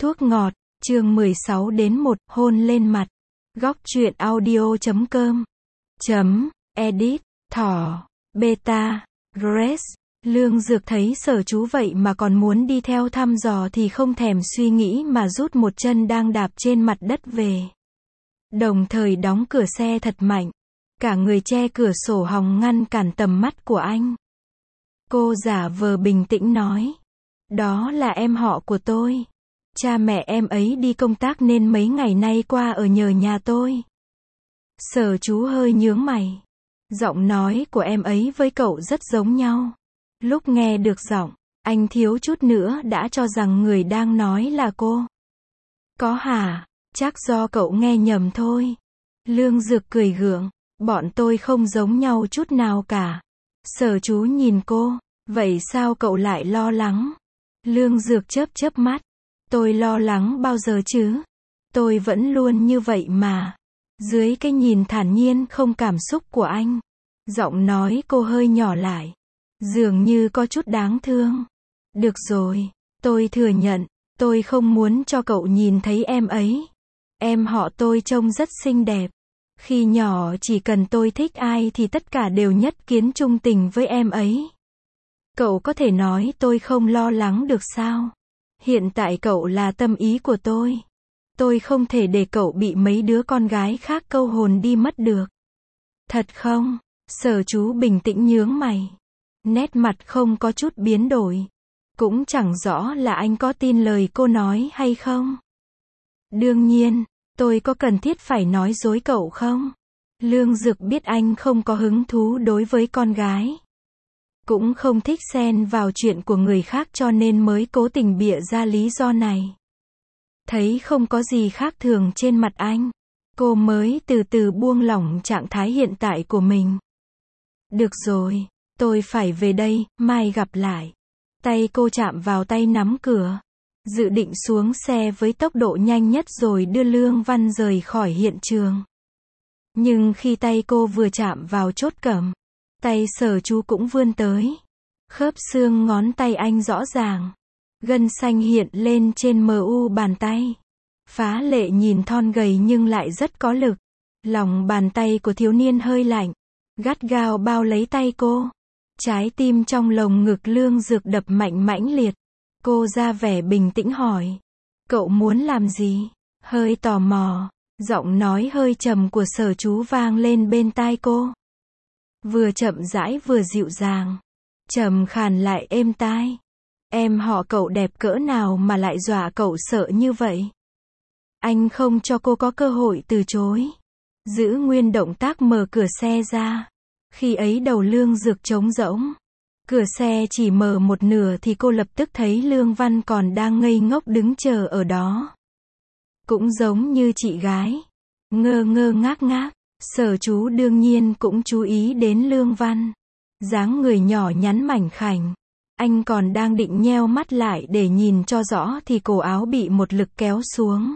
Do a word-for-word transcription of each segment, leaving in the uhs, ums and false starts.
Thuốc ngọt, chương mười sáu đến một, hôn lên mặt. Góc truyện audio chấm com. Chấm, edit, thỏ, beta, Grace. Lương Dược thấy Sở Chú vậy mà còn muốn đi theo thăm dò thì không thèm suy nghĩ mà rút một chân đang đạp trên mặt đất về. Đồng thời đóng cửa xe thật mạnh. Cả người che cửa sổ hòng ngăn cản tầm mắt của anh. Cô giả vờ bình tĩnh nói. Đó là em họ của tôi. Cha mẹ em ấy đi công tác nên mấy ngày nay qua ở nhờ nhà tôi. Sở Chú hơi nhướng mày. Giọng nói của em ấy với cậu rất giống nhau. Lúc nghe được giọng, anh thiếu chút nữa đã cho rằng người đang nói là cô. Có hả? Chắc do cậu nghe nhầm thôi. Lương Dược cười gượng. Bọn tôi không giống nhau chút nào cả. Sở Chú nhìn cô. Vậy sao cậu lại lo lắng? Lương Dược chớp chớp mắt. Tôi lo lắng bao giờ chứ? Tôi vẫn luôn như vậy mà. Dưới cái nhìn thản nhiên không cảm xúc của anh, giọng nói cô hơi nhỏ lại. Dường như có chút đáng thương. Được rồi, tôi thừa nhận, tôi không muốn cho cậu nhìn thấy em ấy. Em họ tôi trông rất xinh đẹp. Khi nhỏ chỉ cần tôi thích ai thì tất cả đều nhất kiến trung tình với em ấy. Cậu có thể nói tôi không lo lắng được sao? Hiện tại cậu là tâm ý của tôi. Tôi không thể để cậu bị mấy đứa con gái khác câu hồn đi mất được. Thật không? Sở Chú bình tĩnh nhướng mày. Nét mặt không có chút biến đổi. Cũng chẳng rõ là anh có tin lời cô nói hay không. Đương nhiên, tôi có cần thiết phải nói dối cậu không? Lương Dược biết anh không có hứng thú đối với con gái. Cũng không thích xen vào chuyện của người khác cho nên mới cố tình bịa ra lý do này. Thấy không có gì khác thường trên mặt anh, cô mới từ từ buông lỏng trạng thái hiện tại của mình. Được rồi, tôi phải về đây, mai gặp lại. Tay cô chạm vào tay nắm cửa. Dự định xuống xe với tốc độ nhanh nhất rồi đưa Lương Văn rời khỏi hiện trường. Nhưng khi tay cô vừa chạm vào chốt cẩm, tay Sở Chú cũng vươn tới. Khớp xương ngón tay anh rõ ràng. Gân xanh hiện lên trên mờ u bàn tay. Phá lệ nhìn thon gầy nhưng lại rất có lực. Lòng bàn tay của thiếu niên hơi lạnh. Gắt gao bao lấy tay cô. Trái tim trong lồng ngực Lương Dược đập mạnh mãnh liệt. Cô ra vẻ bình tĩnh hỏi. Cậu muốn làm gì? Hơi tò mò. Giọng nói hơi trầm của Sở Chú vang lên bên tai cô. Vừa chậm rãi vừa dịu dàng. Trầm khàn lại êm tai. Em họ cậu đẹp cỡ nào mà lại dọa cậu sợ như vậy? Anh không cho cô có cơ hội từ chối. Giữ nguyên động tác mở cửa xe ra. Khi ấy đầu Lương Dược trống rỗng. Cửa xe chỉ mở một nửa thì cô lập tức thấy Lương Văn còn đang ngây ngốc đứng chờ ở đó. Cũng giống như chị gái. Ngơ ngơ ngác ngác. Sở Chú đương nhiên cũng chú ý đến Lương Văn. Dáng người nhỏ nhắn mảnh khảnh. Anh còn đang định nheo mắt lại để nhìn cho rõ thì cổ áo bị một lực kéo xuống.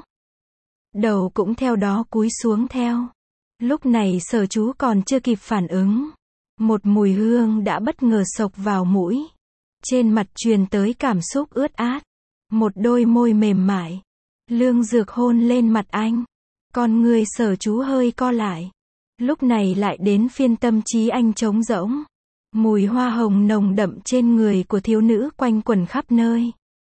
Đầu cũng theo đó cúi xuống theo. Lúc này Sở Chú còn chưa kịp phản ứng. Một mùi hương đã bất ngờ xộc vào mũi. Trên mặt truyền tới cảm xúc ướt át. Một đôi môi mềm mại. Lương Dược hôn lên mặt anh. Con người Sở Chú hơi co lại. Lúc này lại đến phiên tâm trí anh trống rỗng. Mùi hoa hồng nồng đậm trên người của thiếu nữ quanh quẩn khắp nơi.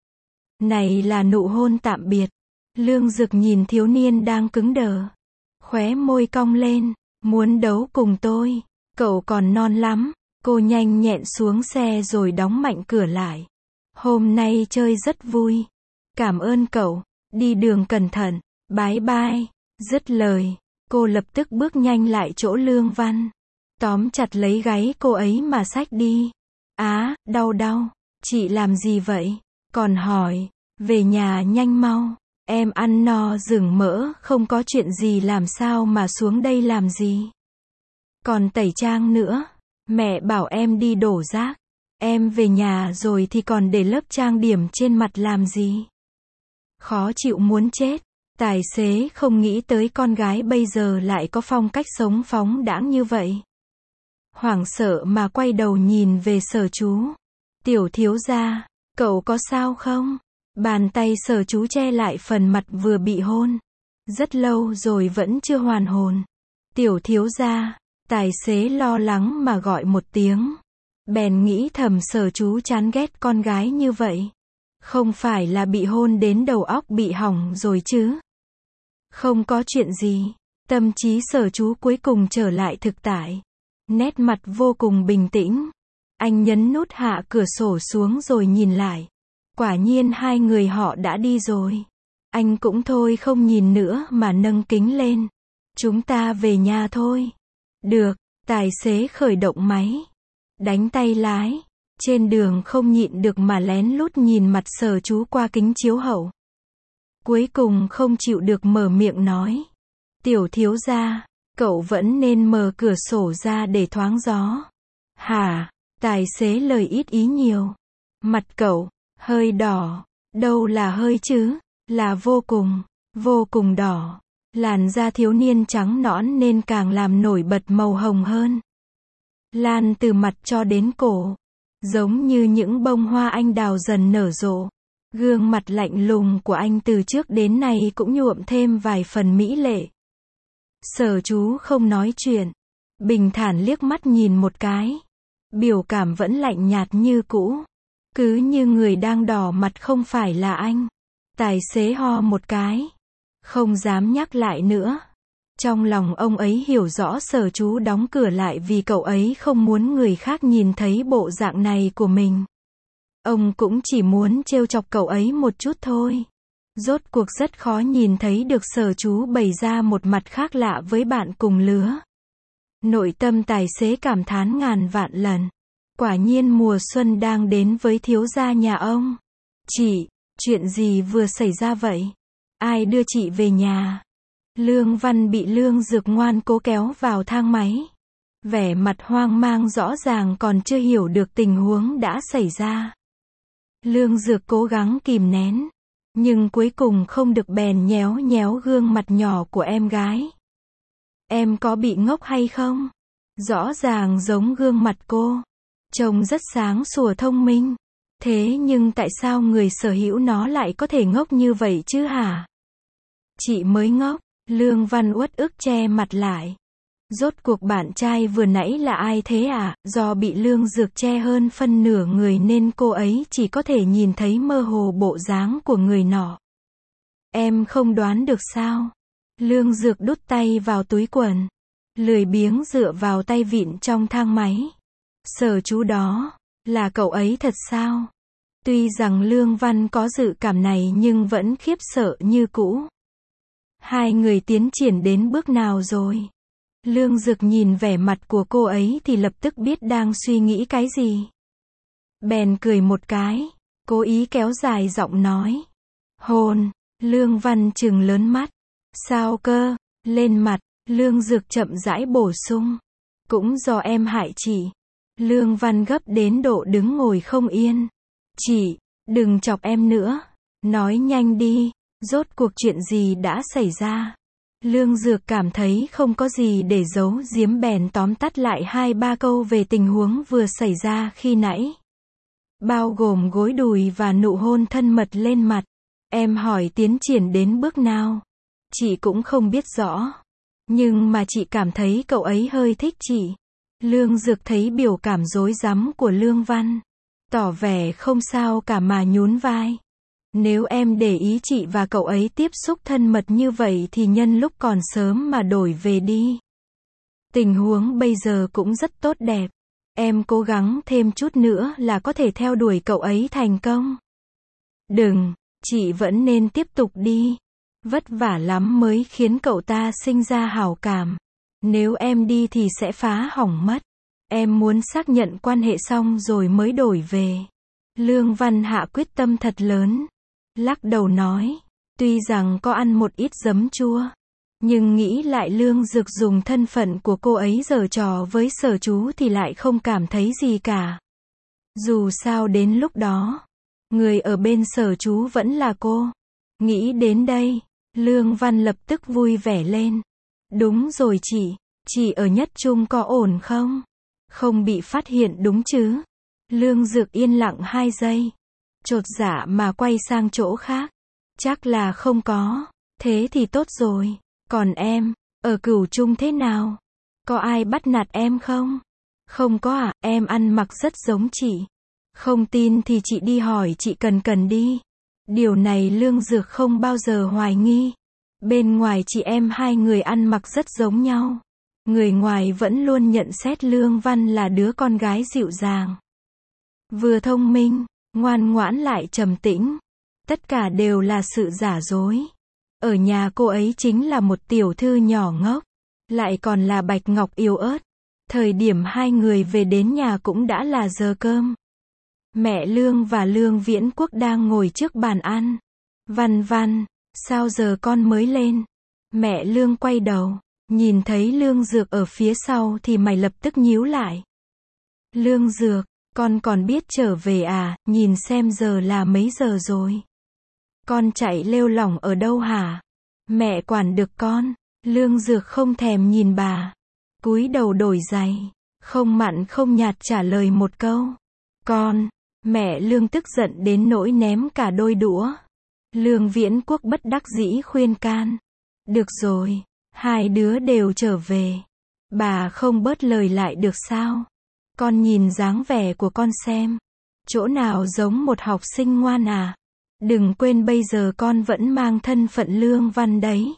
Này là nụ hôn tạm biệt. Lương Dược nhìn thiếu niên đang cứng đờ. Khóe môi cong lên. Muốn đấu cùng tôi. Cậu còn non lắm. Cô nhanh nhẹn xuống xe rồi đóng mạnh cửa lại. Hôm nay chơi rất vui. Cảm ơn cậu. Đi đường cẩn thận. Bye bye. Dứt lời. Cô lập tức bước nhanh lại chỗ Lương Văn. Tóm chặt lấy gáy cô ấy mà xách đi. Á, đau đau. Chị làm gì vậy? Còn hỏi. Về nhà nhanh mau. Em ăn no rừng mỡ, không có chuyện gì làm sao mà xuống đây làm gì? Còn tẩy trang nữa. Mẹ bảo em đi đổ rác. Em về nhà rồi thì còn để lớp trang điểm trên mặt làm gì? Khó chịu muốn chết. Tài xế không nghĩ tới con gái bây giờ lại có phong cách sống phóng đãng như vậy. Hoảng sợ mà quay đầu nhìn về Sở Chú. Tiểu thiếu gia, cậu có sao không? Bàn tay Sở Chú che lại phần mặt vừa bị hôn. Rất lâu rồi vẫn chưa hoàn hồn. Tiểu thiếu gia, tài xế lo lắng mà gọi một tiếng. Bèn nghĩ thầm Sở Chú chán ghét con gái như vậy. Không phải là bị hôn đến đầu óc bị hỏng rồi chứ? Không có chuyện gì. Tâm trí Sở Chú cuối cùng trở lại thực tại. Nét mặt vô cùng bình tĩnh. Anh nhấn nút hạ cửa sổ xuống rồi nhìn lại. Quả nhiên hai người họ đã đi rồi. Anh cũng thôi không nhìn nữa mà nâng kính lên. Chúng ta về nhà thôi. Được, tài xế khởi động máy. Đánh tay lái. Trên đường không nhịn được mà lén lút nhìn mặt Sở Chú qua kính chiếu hậu. Cuối cùng không chịu được mở miệng nói. Tiểu thiếu gia, cậu vẫn nên mở cửa sổ ra để thoáng gió. Hả? Tài xế lời ít ý nhiều. Mặt cậu, hơi đỏ. Đâu là hơi chứ? Là vô cùng, vô cùng đỏ. Làn da thiếu niên trắng nõn nên càng làm nổi bật màu hồng hơn. Lan từ mặt cho đến cổ. Giống như những bông hoa anh đào dần nở rộ. Gương mặt lạnh lùng của anh từ trước đến nay cũng nhuộm thêm vài phần mỹ lệ. Sở Chú không nói chuyện. Bình thản liếc mắt nhìn một cái. Biểu cảm vẫn lạnh nhạt như cũ. Cứ như người đang đỏ mặt không phải là anh. Tài xế ho một cái. Không dám nhắc lại nữa. Trong lòng ông ấy hiểu rõ Sở Chú đóng cửa lại vì cậu ấy không muốn người khác nhìn thấy bộ dạng này của mình. Ông cũng chỉ muốn trêu chọc cậu ấy một chút thôi. Rốt cuộc rất khó nhìn thấy được Sở Chú bày ra một mặt khác lạ với bạn cùng lứa. Nội tâm tài xế cảm thán ngàn vạn lần. Quả nhiên mùa xuân đang đến với thiếu gia nhà ông. Chị, chuyện gì vừa xảy ra vậy? Ai đưa chị về nhà? Lương Văn bị Lương Dược ngoan cố kéo vào thang máy. Vẻ mặt hoang mang rõ ràng còn chưa hiểu được tình huống đã xảy ra. Lương Dược cố gắng kìm nén. Nhưng cuối cùng không được bèn nhéo nhéo gương mặt nhỏ của em gái. Em có bị ngốc hay không? Rõ ràng giống gương mặt cô. Trông rất sáng sủa thông minh. Thế nhưng tại sao người sở hữu nó lại có thể ngốc như vậy chứ hả? Chị mới ngốc. Lương Văn uất ức che mặt lại. Rốt cuộc bạn trai vừa nãy là ai thế à? Do bị Lương Dược che hơn phân nửa người nên cô ấy chỉ có thể nhìn thấy mơ hồ bộ dáng của người nọ. Em không đoán được sao? Lương Dược đút tay vào túi quần. Lười biếng dựa vào tay vịn trong thang máy. Sở Chú đó, là cậu ấy thật sao? Tuy rằng Lương Văn có dự cảm này nhưng vẫn khiếp sợ như cũ. Hai người tiến triển đến bước nào rồi? Lương Dược nhìn vẻ mặt của cô ấy thì lập tức biết đang suy nghĩ cái gì. Bèn cười một cái, cố ý kéo dài giọng nói. Hôn, Lương Văn trừng lớn mắt. Sao cơ? Lên mặt, Lương Dược chậm rãi bổ sung. Cũng do em hại chị. Lương Văn gấp đến độ đứng ngồi không yên. Chị, đừng chọc em nữa. Nói nhanh đi, rốt cuộc chuyện gì đã xảy ra? Lương Dược cảm thấy không có gì để giấu giếm bèn tóm tắt lại hai ba câu về tình huống vừa xảy ra khi nãy. Bao gồm gối đùi và nụ hôn thân mật lên mặt. Em hỏi tiến triển đến bước nào? Chị cũng không biết rõ. Nhưng mà chị cảm thấy cậu ấy hơi thích chị. Lương Dược thấy biểu cảm rối rắm của Lương Văn. Tỏ vẻ không sao cả mà nhún vai. Nếu em để ý chị và cậu ấy tiếp xúc thân mật như vậy thì nhân lúc còn sớm mà đổi về đi. Tình huống bây giờ cũng rất tốt đẹp. Em cố gắng thêm chút nữa là có thể theo đuổi cậu ấy thành công. Đừng, chị vẫn nên tiếp tục đi. Vất vả lắm mới khiến cậu ta sinh ra hảo cảm. Nếu em đi thì sẽ phá hỏng mất. Em muốn xác nhận quan hệ xong rồi mới đổi về. Lương Văn hạ quyết tâm thật lớn. Lắc đầu nói, tuy rằng có ăn một ít giấm chua, nhưng nghĩ lại Lương Dược dùng thân phận của cô ấy giở trò với Sở Chú thì lại không cảm thấy gì cả. Dù sao đến lúc đó, người ở bên Sở Chú vẫn là cô. Nghĩ đến đây, Lương Văn lập tức vui vẻ lên. Đúng rồi chị, chị ở Nhất Trung có ổn không? Không bị phát hiện đúng chứ? Lương Dược yên lặng hai giây. Chột dạ mà quay sang chỗ khác. Chắc là không có. Thế thì tốt rồi. Còn em, ở Cửu Trung thế nào? Có ai bắt nạt em không? Không có à, em ăn mặc rất giống chị. Không tin thì chị đi hỏi chị Cần Cần đi. Điều này Lương Dược không bao giờ hoài nghi. Bên ngoài chị em hai người ăn mặc rất giống nhau. Người ngoài vẫn luôn nhận xét Lương Văn là đứa con gái dịu dàng. Vừa thông minh, ngoan ngoãn lại trầm tĩnh. Tất cả đều là sự giả dối. Ở nhà cô ấy chính là một tiểu thư nhỏ ngốc. Lại còn là bạch ngọc yếu ớt. Thời điểm hai người về đến nhà cũng đã là giờ cơm. Mẹ Lương và Lương Viễn Quốc đang ngồi trước bàn ăn. Văn Văn, sao giờ con mới lên? Mẹ Lương quay đầu, nhìn thấy Lương Dược ở phía sau thì mày lập tức nhíu lại. Lương Dược, con còn biết trở về à, nhìn xem giờ là mấy giờ rồi. Con chạy lêu lỏng ở đâu hả? Mẹ quản được con. Lương Dược không thèm nhìn bà. Cúi đầu đổi giày. Không mặn không nhạt trả lời một câu. Con. Mẹ Lương tức giận đến nỗi ném cả đôi đũa. Lương Viễn Quốc bất đắc dĩ khuyên can. Được rồi. Hai đứa đều trở về. Bà không bớt lời lại được sao? Con nhìn dáng vẻ của con xem. Chỗ nào giống một học sinh ngoan à? Đừng quên bây giờ con vẫn mang thân phận Lương Văn đấy.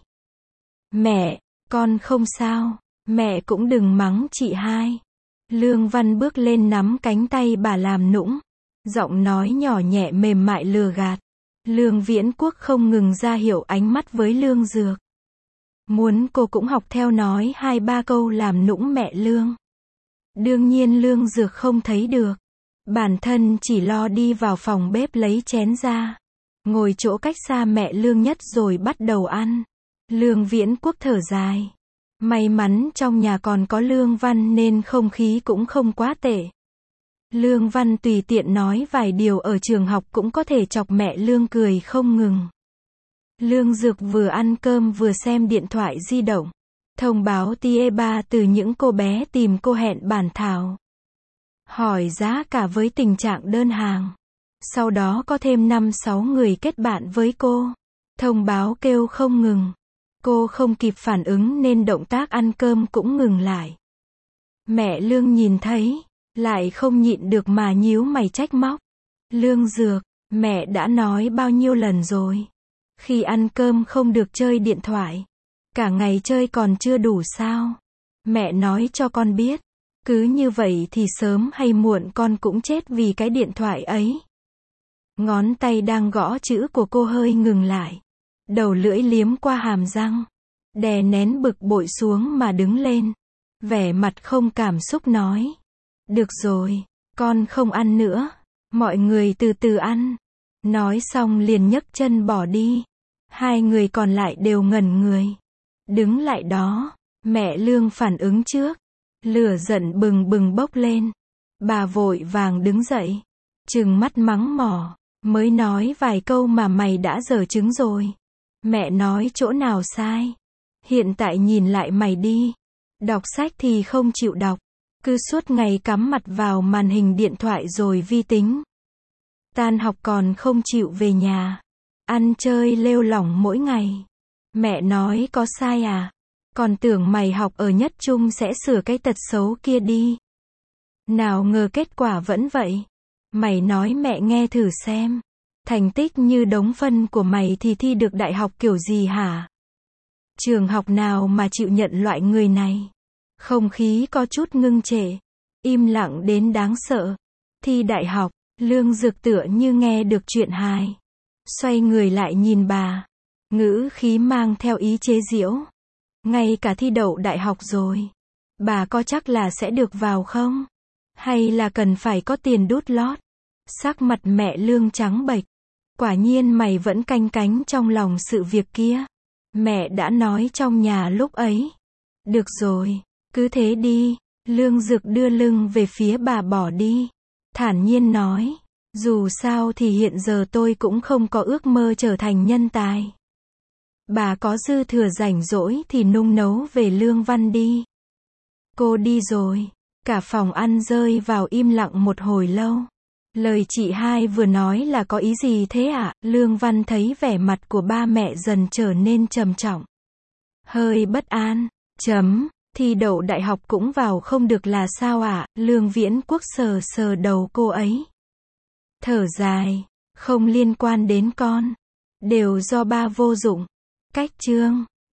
Mẹ, con không sao. Mẹ cũng đừng mắng chị hai. Lương Văn bước lên nắm cánh tay bà làm nũng. Giọng nói nhỏ nhẹ mềm mại lừa gạt. Lương Viễn Quốc không ngừng ra hiệu ánh mắt với Lương Dược. Muốn cô cũng học theo nói hai ba câu làm nũng mẹ Lương. Đương nhiên Lương Dược không thấy được. Bản thân chỉ lo đi vào phòng bếp lấy chén ra. Ngồi chỗ cách xa mẹ Lương nhất rồi bắt đầu ăn. Lương Viễn Quốc thở dài. May mắn trong nhà còn có Lương Văn nên không khí cũng không quá tệ. Lương Văn tùy tiện nói vài điều ở trường học cũng có thể chọc mẹ Lương cười không ngừng. Lương Dược vừa ăn cơm vừa xem điện thoại di động. Thông báo tia ba từ những cô bé tìm cô hẹn bản thảo. Hỏi giá cả với tình trạng đơn hàng. Sau đó có thêm năm sáu người kết bạn với cô. Thông báo kêu không ngừng. Cô không kịp phản ứng nên động tác ăn cơm cũng ngừng lại. Mẹ Lương nhìn thấy, lại không nhịn được mà nhíu mày trách móc. Lương Dược, mẹ đã nói bao nhiêu lần rồi. Khi ăn cơm không được chơi điện thoại. Cả ngày chơi còn chưa đủ sao? Mẹ nói cho con biết. Cứ như vậy thì sớm hay muộn con cũng chết vì cái điện thoại ấy. Ngón tay đang gõ chữ của cô hơi ngừng lại. Đầu lưỡi liếm qua hàm răng. Đè nén bực bội xuống mà đứng lên. Vẻ mặt không cảm xúc nói. Được rồi, con không ăn nữa. Mọi người từ từ ăn. Nói xong liền nhấc chân bỏ đi. Hai người còn lại đều ngẩn người. Đứng lại đó. Mẹ Lương phản ứng trước. Lửa giận bừng bừng bốc lên. Bà vội vàng đứng dậy. Trừng mắt mắng mỏ. Mới nói vài câu mà mày đã dở trứng rồi. Mẹ nói chỗ nào sai. Hiện tại nhìn lại mày đi. Đọc sách thì không chịu đọc. Cứ suốt ngày cắm mặt vào màn hình điện thoại rồi vi tính. Tan học còn không chịu về nhà. Ăn chơi lêu lỏng mỗi ngày. Mẹ nói có sai à? Còn tưởng mày học ở nhất trung sẽ sửa cái tật xấu kia đi. Nào ngờ kết quả vẫn vậy. Mày nói mẹ nghe thử xem. Thành tích như đống phân của mày thì thi được đại học kiểu gì hả? Trường học nào mà chịu nhận loại người này? Không khí có chút ngưng trệ. Im lặng đến đáng sợ. Thi đại học, Lương Dược tựa như nghe được chuyện hài. Xoay người lại nhìn bà. Ngữ khí mang theo ý chế giễu. Ngay cả thi đậu đại học rồi. Bà có chắc là sẽ được vào không? Hay là cần phải có tiền đút lót? Sắc mặt mẹ Lương trắng bệch. Quả nhiên mày vẫn canh cánh trong lòng sự việc kia. Mẹ đã nói trong nhà lúc ấy. Được rồi, cứ thế đi. Lương Dược đưa lưng về phía bà bỏ đi. Thản nhiên nói. Dù sao thì hiện giờ tôi cũng không có ước mơ trở thành nhân tài. Bà có dư thừa rảnh rỗi thì nung nấu về Lương Văn đi. Cô đi rồi. Cả phòng ăn rơi vào im lặng một hồi lâu. Lời chị hai vừa nói là có ý gì thế ạ? Lương Văn thấy vẻ mặt của ba mẹ dần trở nên trầm trọng. Hơi bất an. Chấm. Thi đậu đại học cũng vào không được là sao ạ? Lương Viễn Quốc sờ sờ đầu cô ấy. Thở dài. Không liên quan đến con. Đều do ba vô dụng. Cách chương.